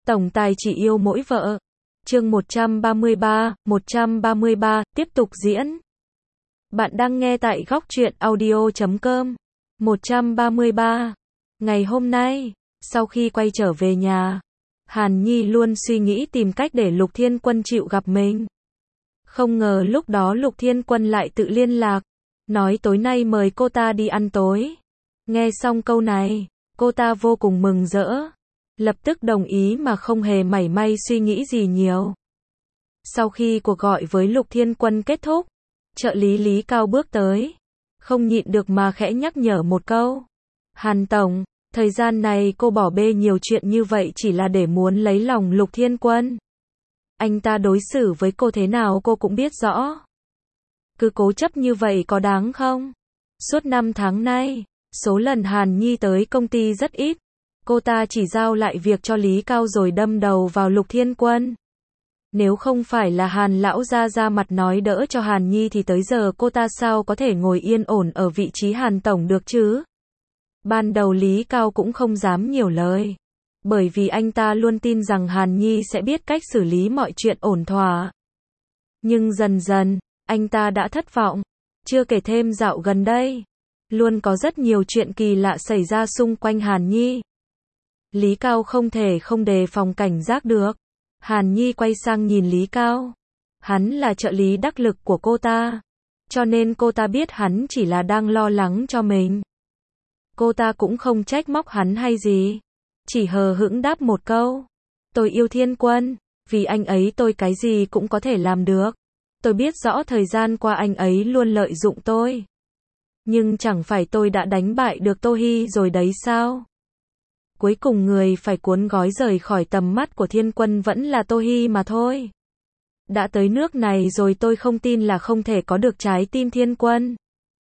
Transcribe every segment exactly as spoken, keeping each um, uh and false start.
Tổng tài chỉ yêu mỗi vợ. Chương một trăm ba mươi ba, một trăm ba mươi ba, tiếp tục diễn. Bạn đang nghe tại góc truyện audio chấm com. một trăm ba mươi ba. Ngày hôm nay, sau khi quay trở về nhà, Hàn Nhi luôn suy nghĩ tìm cách để Lục Thiên Quân chịu gặp mình. Không ngờ lúc đó Lục Thiên Quân lại tự liên lạc, nói tối nay mời cô ta đi ăn tối. Nghe xong câu này, cô ta vô cùng mừng rỡ, lập tức đồng ý mà không hề mảy may suy nghĩ gì nhiều. Sau khi cuộc gọi với Lục Thiên Quân kết thúc, trợ lý Lý Cao bước tới, không nhịn được mà khẽ nhắc nhở một câu. Hàn Tổng, thời gian này cô bỏ bê nhiều chuyện như vậy chỉ là để muốn lấy lòng Lục Thiên Quân. Anh ta đối xử với cô thế nào cô cũng biết rõ. Cứ cố chấp như vậy có đáng không? Suốt năm tháng nay, số lần Hàn Nhi tới công ty rất ít. Cô ta chỉ giao lại việc cho Lý Cao rồi đâm đầu vào Lục Thiên Quân. Nếu không phải là Hàn lão gia ra mặt nói đỡ cho Hàn Nhi thì tới giờ cô ta sao có thể ngồi yên ổn ở vị trí Hàn Tổng được chứ? Ban đầu Lý Cao cũng không dám nhiều lời, bởi vì anh ta luôn tin rằng Hàn Nhi sẽ biết cách xử lý mọi chuyện ổn thỏa. Nhưng dần dần, anh ta đã thất vọng. Chưa kể thêm dạo gần đây, luôn có rất nhiều chuyện kỳ lạ xảy ra xung quanh Hàn Nhi. Lý Cao không thể không đề phòng cảnh giác được. Hàn Nhi quay sang nhìn Lý Cao. Hắn là trợ lý đắc lực của cô ta, cho nên cô ta biết hắn chỉ là đang lo lắng cho mình. Cô ta cũng không trách móc hắn hay gì, chỉ hờ hững đáp một câu. Tôi yêu Thiên Quân, vì anh ấy tôi cái gì cũng có thể làm được. Tôi biết rõ thời gian qua anh ấy luôn lợi dụng tôi. Nhưng chẳng phải tôi đã đánh bại được Tô Hi rồi đấy sao? Cuối cùng người phải cuốn gói rời khỏi tầm mắt của Thiên Quân vẫn là Tô Hi mà thôi. Đã tới nước này rồi tôi không tin là không thể có được trái tim Thiên Quân.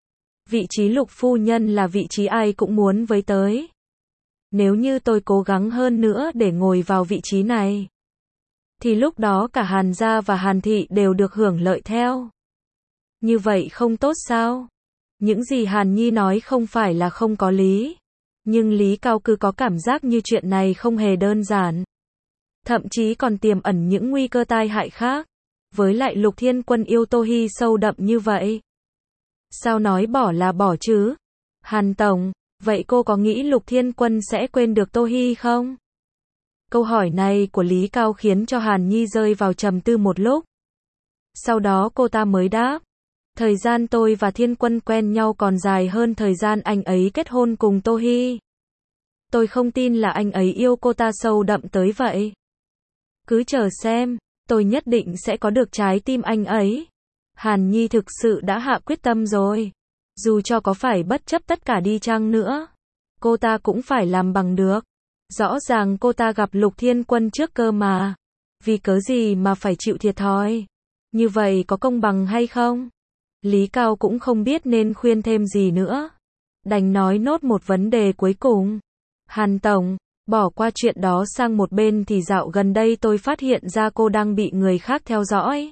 Vị trí Lục phu nhân là vị trí ai cũng muốn với tới. Nếu như tôi cố gắng hơn nữa để ngồi vào vị trí này, thì lúc đó cả Hàn gia và Hàn thị đều được hưởng lợi theo. Như vậy không tốt sao? Những gì Hàn Nhi nói không phải là không có lý. Nhưng Lý Cao cứ có cảm giác như chuyện này không hề đơn giản. Thậm chí còn tiềm ẩn những nguy cơ tai hại khác. Với lại Lục Thiên Quân yêu Tô Hi sâu đậm như vậy. Sao nói bỏ là bỏ chứ? Hàn Tổng, vậy cô có nghĩ Lục Thiên Quân sẽ quên được Tô Hi không? Câu hỏi này của Lý Cao khiến cho Hàn Nhi rơi vào trầm tư một lúc. Sau đó cô ta mới đáp. Thời gian tôi và Thiên Quân quen nhau còn dài hơn thời gian anh ấy kết hôn cùng Tô Hi. Tôi không tin là anh ấy yêu cô ta sâu đậm tới vậy. Cứ chờ xem, tôi nhất định sẽ có được trái tim anh ấy. Hàn Nhi thực sự đã hạ quyết tâm rồi. Dù cho có phải bất chấp tất cả đi chăng nữa, cô ta cũng phải làm bằng được. Rõ ràng cô ta gặp Lục Thiên Quân trước cơ mà. Vì cớ gì mà phải chịu thiệt thòi? Như vậy có công bằng hay không? Lý Cao cũng không biết nên khuyên thêm gì nữa. Đành nói nốt một vấn đề cuối cùng. Hàn Tổng, bỏ qua chuyện đó sang một bên thì dạo gần đây tôi phát hiện ra cô đang bị người khác theo dõi.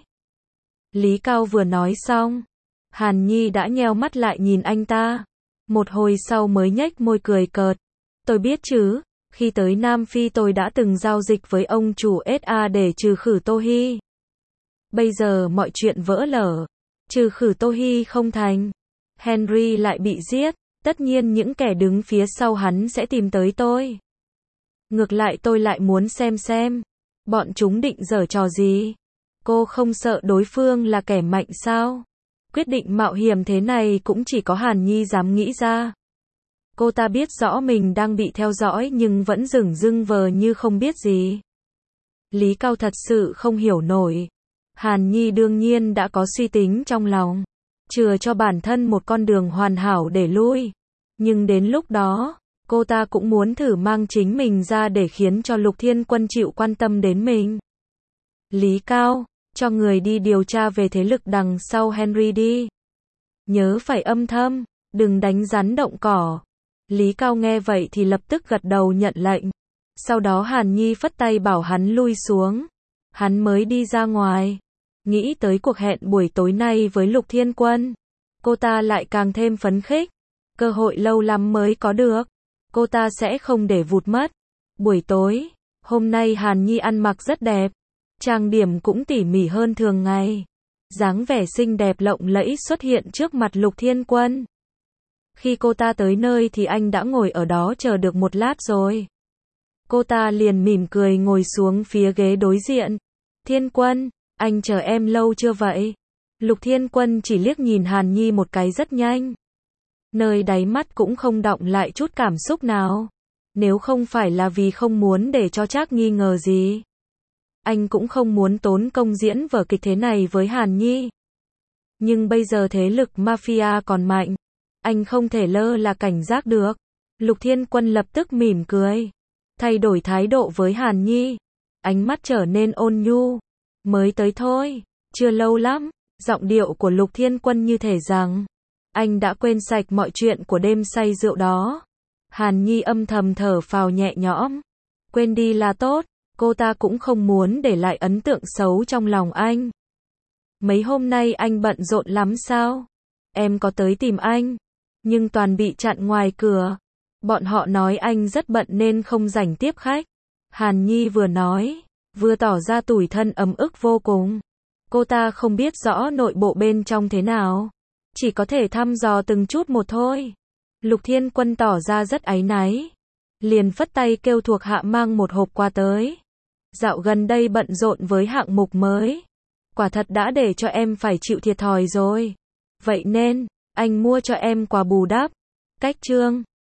Lý Cao vừa nói xong, Hàn Nhi đã nheo mắt lại nhìn anh ta. Một hồi sau mới nhếch môi cười cợt. Tôi biết chứ, khi tới Nam Phi tôi đã từng giao dịch với ông chủ ét a để trừ khử Tô Hi. Bây giờ mọi chuyện vỡ lở. Trừ khử Tô Hi không thành, Henry lại bị giết, tất nhiên những kẻ đứng phía sau hắn sẽ tìm tới tôi. Ngược lại tôi lại muốn xem xem, bọn chúng định giở trò gì. Cô không sợ đối phương là kẻ mạnh sao? Quyết định mạo hiểm thế này cũng chỉ có Hàn Nhi dám nghĩ ra. Cô ta biết rõ mình đang bị theo dõi nhưng vẫn dửng dưng vờ như không biết gì. Lý Cao thật sự không hiểu nổi. Hàn Nhi đương nhiên đã có suy tính trong lòng, chừa cho bản thân một con đường hoàn hảo để lui. Nhưng đến lúc đó, cô ta cũng muốn thử mang chính mình ra để khiến cho Lục Thiên Quân chịu quan tâm đến mình. Lý Cao, cho người đi điều tra về thế lực đằng sau Henry đi. Nhớ phải âm thầm, đừng đánh rắn động cỏ. Lý Cao nghe vậy thì lập tức gật đầu nhận lệnh. Sau đó Hàn Nhi phất tay bảo hắn lui xuống. Hắn mới đi ra ngoài. Nghĩ tới cuộc hẹn buổi tối nay với Lục Thiên Quân, cô ta lại càng thêm phấn khích. Cơ hội lâu lắm mới có được, cô ta sẽ không để vụt mất. Buổi tối, Hôm nay Hàn Nhi ăn mặc rất đẹp, trang điểm cũng tỉ mỉ hơn thường ngày. Dáng vẻ xinh đẹp lộng lẫy xuất hiện trước mặt Lục Thiên Quân. Khi cô ta tới nơi thì anh đã ngồi ở đó chờ được một lát rồi. Cô ta liền mỉm cười ngồi xuống phía ghế đối diện. Thiên Quân, anh chờ em lâu chưa vậy? Lục Thiên Quân chỉ liếc nhìn Hàn Nhi một cái rất nhanh. Nơi đáy mắt cũng không đọng lại chút cảm xúc nào. Nếu không phải là vì không muốn để cho Trác nghi ngờ gì, anh cũng không muốn tốn công diễn vở kịch thế này với Hàn Nhi. Nhưng bây giờ thế lực mafia còn mạnh, anh không thể lơ là cảnh giác được. Lục Thiên Quân lập tức mỉm cười, thay đổi thái độ với Hàn Nhi, ánh mắt trở nên ôn nhu. Mới tới thôi, chưa lâu lắm. Giọng điệu của Lục Thiên Quân như thể rằng anh đã quên sạch mọi chuyện của đêm say rượu đó. Hàn Nhi âm thầm thở phào nhẹ nhõm. Quên đi là tốt, cô ta cũng không muốn để lại ấn tượng xấu trong lòng anh. Mấy hôm nay anh bận rộn lắm sao? Em có tới tìm anh, nhưng toàn bị chặn ngoài cửa. Bọn họ nói anh rất bận nên không rảnh tiếp khách. Hàn Nhi vừa nói, vừa tỏ ra tủi thân ấm ức vô cùng. Cô ta không biết rõ nội bộ bên trong thế nào, chỉ có thể thăm dò từng chút một thôi. Lục Thiên Quân tỏ ra rất áy náy, liền phất tay kêu thuộc hạ mang một hộp quà tới. Dạo gần đây bận rộn với hạng mục mới, quả thật đã để cho em phải chịu thiệt thòi rồi. Vậy nên, anh mua cho em quà bù đắp. Cách chương